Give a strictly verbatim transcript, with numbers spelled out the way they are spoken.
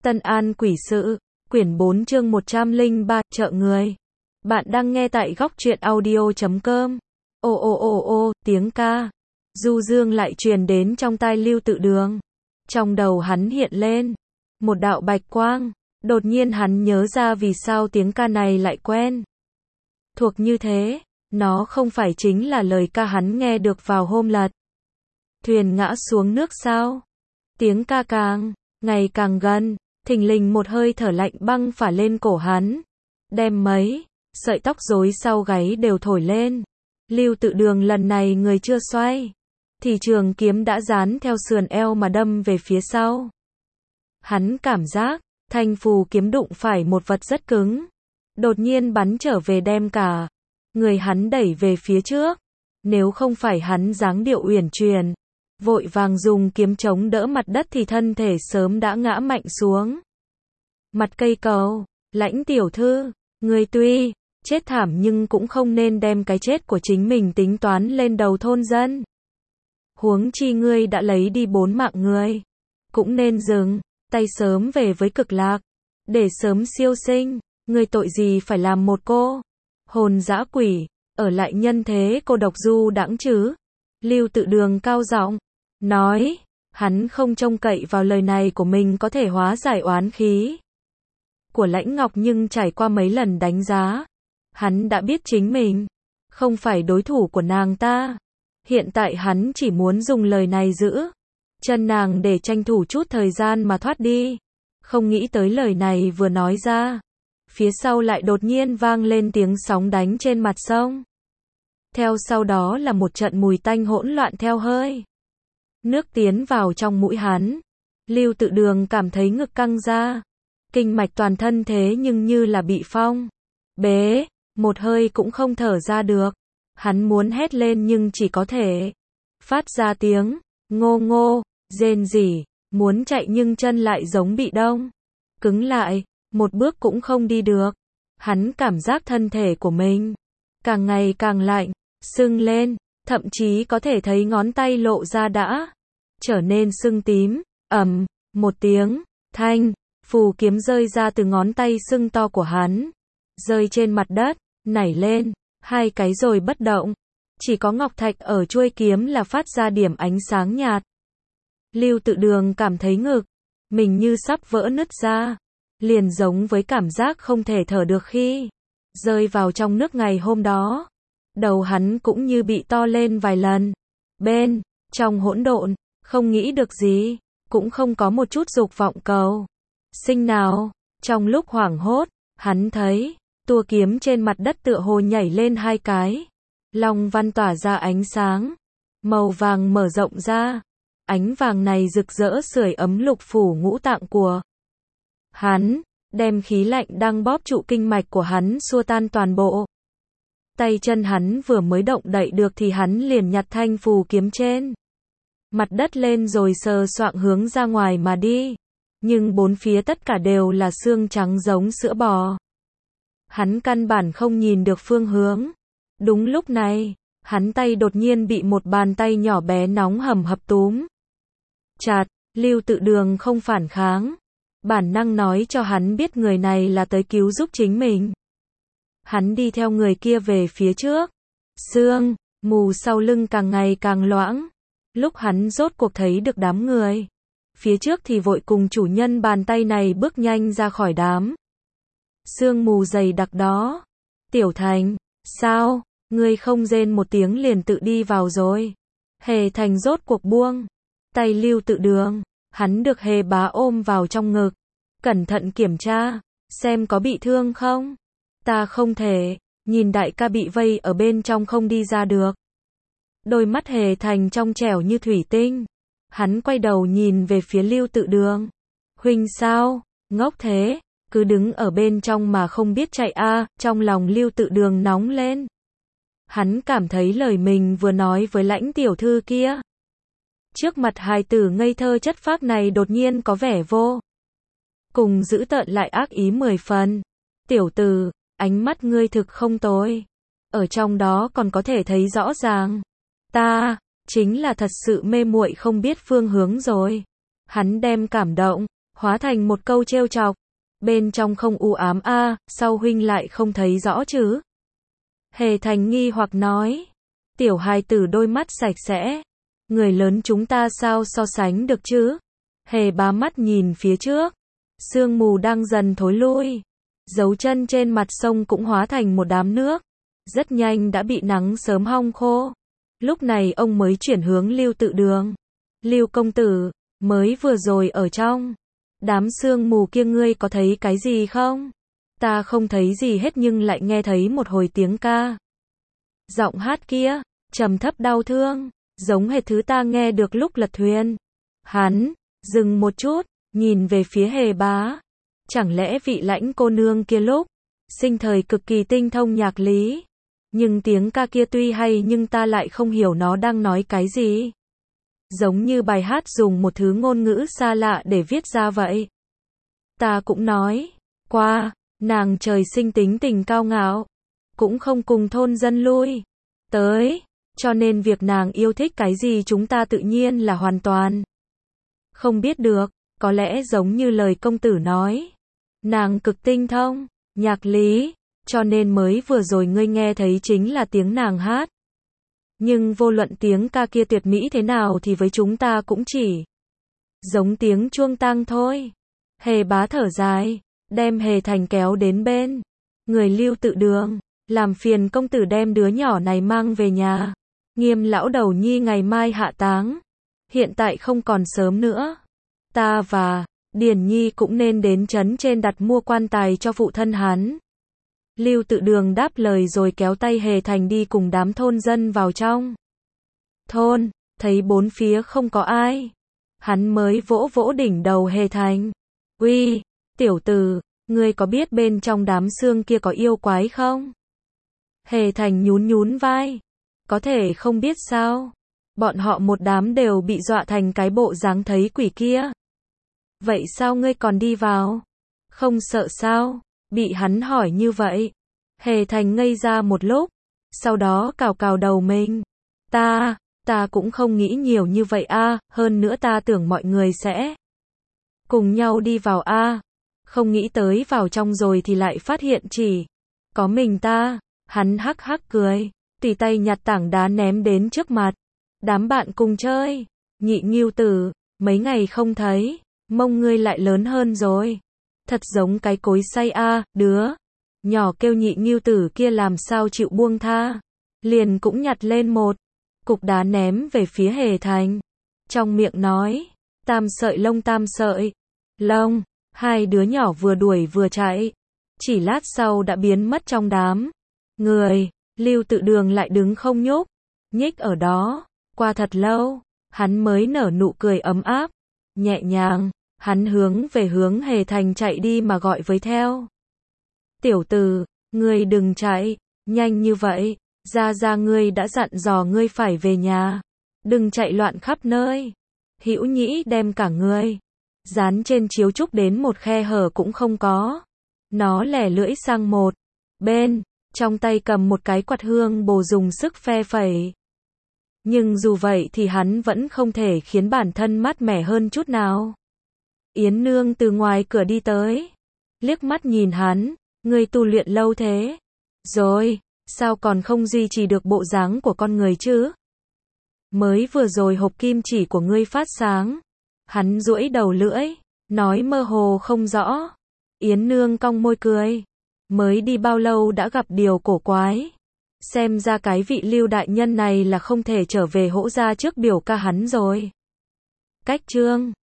Tân An Quỷ Sự, quyển bốn chương một trăm lẻ ba, chợ người. Bạn đang nghe tại góc truyện audio chấm com. Ô ô ô ô, tiếng ca. Du dương lại truyền đến trong tai Lưu Tự Đường. Trong đầu hắn hiện lên một đạo bạch quang. Đột nhiên hắn nhớ ra vì sao tiếng ca này lại quen thuộc như thế. Nó không phải chính là lời ca hắn nghe được vào hôm lật thuyền ngã xuống nước sao? Tiếng ca càng ngày càng gần, thình lình một hơi thở lạnh băng phả lên cổ hắn, đem mấy sợi tóc rối sau gáy đều thổi lên. Lưu Tự Đường lần này người chưa xoay, thì trường kiếm đã dán theo sườn eo mà đâm về phía sau. Hắn cảm giác thanh phù kiếm đụng phải một vật rất cứng, đột nhiên bắn trở về đem cả người hắn đẩy về phía trước. Nếu không phải hắn dáng điệu uyển chuyển, vội vàng dùng kiếm chống đỡ mặt đất thì thân thể sớm đã ngã mạnh xuống mặt cây cầu. Lãnh tiểu thư, người tuy chết thảm nhưng cũng không nên đem cái chết của chính mình tính toán lên đầu thôn dân. Huống chi ngươi đã lấy đi bốn mạng người, cũng nên dừng tay sớm về với cực lạc, để sớm siêu sinh. Ngươi tội gì phải làm một cô hồn dã quỷ, ở lại nhân thế cô độc du đãng chứ? Lưu Tự Đường cao giọng nói, hắn không trông cậy vào lời này của mình có thể hóa giải oán khí của Lãnh Ngọc, nhưng trải qua mấy lần đánh giá, hắn đã biết chính mình không phải đối thủ của nàng ta. Hiện tại hắn chỉ muốn dùng lời này giữ chân nàng để tranh thủ chút thời gian mà thoát đi. Không nghĩ tới lời này vừa nói ra, phía sau lại đột nhiên vang lên tiếng sóng đánh trên mặt sông. Theo sau đó là một trận mùi tanh hỗn loạn theo hơi nước tiến vào trong mũi hắn. Lưu Tự Đường cảm thấy ngực căng ra, kinh mạch toàn thân thế nhưng như là bị phong bế, một hơi cũng không thở ra được. Hắn muốn hét lên nhưng chỉ có thể phát ra tiếng ngô ngô, rên rỉ, muốn chạy nhưng chân lại giống bị đông cứng lại, một bước cũng không đi được. Hắn cảm giác thân thể của mình càng ngày càng lạnh, sưng lên, thậm chí có thể thấy ngón tay lộ ra đã trở nên sưng tím. Ầm, một tiếng, thanh phù kiếm rơi ra từ ngón tay sưng to của hắn, rơi trên mặt đất, nảy lên hai cái rồi bất động. Chỉ có ngọc thạch ở chuôi kiếm là phát ra điểm ánh sáng nhạt. Lưu Tự Đường cảm thấy ngực mình như sắp vỡ nứt ra, liền giống với cảm giác không thể thở được khi rơi vào trong nước ngày hôm đó. Đầu hắn cũng như bị to lên vài lần. Bên trong hỗn độn, không nghĩ được gì, cũng không có một chút dục vọng cầu sinh nào. Trong lúc hoảng hốt, hắn thấy tua kiếm trên mặt đất tựa hồ nhảy lên hai cái long văn tỏa ra ánh sáng màu vàng mở rộng ra. Ánh vàng này rực rỡ sưởi ấm lục phủ ngũ tạng của hắn, đem khí lạnh đang bóp trụ kinh mạch của hắn xua tan toàn bộ. Tay chân hắn vừa mới động đậy được thì hắn liền nhặt thanh phù kiếm trên mặt đất lên rồi sờ soạng hướng ra ngoài mà đi. Nhưng bốn phía tất cả đều là xương trắng giống sữa bò. Hắn căn bản không nhìn được phương hướng. Đúng lúc này, hắn tay đột nhiên bị một bàn tay nhỏ bé nóng hầm hập túm chặt. Lưu Tự Đường không phản kháng, bản năng nói cho hắn biết người này là tới cứu giúp chính mình. Hắn đi theo người kia về phía trước. Sương mù sau lưng càng ngày càng loãng. Lúc hắn rốt cuộc thấy được đám người phía trước thì vội cùng chủ nhân bàn tay này bước nhanh ra khỏi đám sương mù dày đặc đó. Tiểu Thành, sao, ngươi không rên một tiếng liền tự đi vào rồi? Hề Thành rốt cuộc buông tay Lưu Tự Đường, hắn được Hề bá ôm vào trong ngực, cẩn thận kiểm tra, xem có bị thương không. Ta không thể, nhìn đại ca bị vây ở bên trong không đi ra được. Đôi mắt Hề Thành trong trẻo như thủy tinh. Hắn quay đầu nhìn về phía Lưu Tự Đường. Huynh sao, ngốc thế, cứ đứng ở bên trong mà không biết chạy a à? Trong lòng Lưu Tự Đường nóng lên. Hắn cảm thấy lời mình vừa nói với Lãnh tiểu thư kia, trước mặt hài tử ngây thơ chất phác này đột nhiên có vẻ vô cùng dữ tợn lại ác ý mười phần. Tiểu tử, ánh mắt ngươi thực không tồi. Ở trong đó còn có thể thấy rõ ràng. Ta chính là thật sự mê muội không biết phương hướng rồi. Hắn đem cảm động hóa thành một câu trêu chọc. Bên trong không u ám a, à, sao huynh lại không thấy rõ chứ? Hề Thành nghi hoặc nói. Tiểu hài tử đôi mắt sạch sẽ. Người lớn chúng ta sao so sánh được chứ? Hề Bá mắt nhìn phía trước. Sương mù đang dần thối lui. Dấu chân trên mặt sông cũng hóa thành một đám nước. Rất nhanh đã bị nắng sớm hong khô. Lúc này ông mới chuyển hướng Lưu Tự Đường. Lưu công tử, mới vừa rồi ở trong đám sương mù kia ngươi có thấy cái gì không? Ta không thấy gì hết nhưng lại nghe thấy một hồi tiếng ca. Giọng hát kia, trầm thấp đau thương, giống hệt thứ ta nghe được lúc lật thuyền. Hắn, dừng một chút, nhìn về phía Hề Bá. Chẳng lẽ vị lãnh cô nương kia lúc sinh thời cực kỳ tinh thông nhạc lý? Nhưng tiếng ca kia tuy hay nhưng ta lại không hiểu nó đang nói cái gì. Giống như bài hát dùng một thứ ngôn ngữ xa lạ để viết ra vậy. Ta cũng nói qua, nàng trời sinh tính tình cao ngạo, cũng không cùng thôn dân lui tới, cho nên việc nàng yêu thích cái gì chúng ta tự nhiên là hoàn toàn không biết được. Có lẽ giống như lời công tử nói, nàng cực tinh thông nhạc lý, cho nên mới vừa rồi ngươi nghe thấy chính là tiếng nàng hát. Nhưng vô luận tiếng ca kia tuyệt mỹ thế nào thì với chúng ta cũng chỉ giống tiếng chuông tang thôi. Hề Bá thở dài, đem Hề Thành kéo đến bên người Lưu Tự Đường, làm phiền công tử đem đứa nhỏ này mang về nhà. Nghiêm lão đầu nhi ngày mai hạ táng, hiện tại không còn sớm nữa. Ta và Điền Nhi cũng nên đến trấn trên đặt mua quan tài cho phụ thân hắn. Lưu Tự Đường đáp lời rồi kéo tay Hề Thành đi cùng đám thôn dân vào trong thôn. Thấy bốn phía không có ai, hắn mới vỗ vỗ đỉnh đầu Hề Thành. Uy, tiểu tử, ngươi có biết bên trong đám xương kia có yêu quái không? Hề Thành nhún nhún vai. Có thể không biết sao? Bọn họ một đám đều bị dọa thành cái bộ dáng thấy quỷ kia. Vậy sao ngươi còn đi vào? Không sợ sao? Bị hắn hỏi như vậy. Hề Thành ngây ra một lúc, sau đó cào cào đầu mình. Ta, ta cũng không nghĩ nhiều như vậy a, hơn nữa ta tưởng mọi người sẽ cùng nhau đi vào a. Không nghĩ tới vào trong rồi thì lại phát hiện chỉ có mình ta. Hắn hắc hắc cười, tùy tay nhặt tảng đá ném đến trước mặt. Đám bạn cùng chơi. Nhị Ngưu tử, mấy ngày không thấy, mông ngươi lại lớn hơn rồi. Thật giống cái cối xay a, đứa nhỏ kêu Nhị Ngưu tử kia làm sao chịu buông tha. Liền cũng nhặt lên một cục đá ném về phía Hề Thành. Trong miệng nói, tam sợi lông tam sợi lông. Hai đứa nhỏ vừa đuổi vừa chạy. Chỉ lát sau đã biến mất trong đám người. Lưu Tự Đường lại đứng không nhúc nhích ở đó. Qua thật lâu, hắn mới nở nụ cười ấm áp, nhẹ nhàng. Hắn hướng về hướng Hề Thành chạy đi mà gọi với theo. Tiểu tử, ngươi đừng chạy nhanh như vậy. Gia gia ngươi đã dặn dò ngươi phải về nhà, đừng chạy loạn khắp nơi. Hữu Nhĩ đem cả ngươi dán trên chiếu trúc đến một khe hở cũng không có. Nó lẻ lưỡi sang một bên, trong tay cầm một cái quạt hương bồ dùng sức phe phẩy. Nhưng dù vậy thì hắn vẫn không thể khiến bản thân mát mẻ hơn chút nào. Yến Nương từ ngoài cửa đi tới, liếc mắt nhìn hắn, ngươi tu luyện lâu thế rồi, sao còn không duy trì được bộ dáng của con người chứ? Mới vừa rồi hộp kim chỉ của ngươi phát sáng. Hắn duỗi đầu lưỡi, nói mơ hồ không rõ. Yến Nương cong môi cười, mới đi bao lâu đã gặp điều cổ quái. Xem ra cái vị Lưu đại nhân này là không thể trở về Hỗ gia trước biểu ca hắn rồi. Cách chương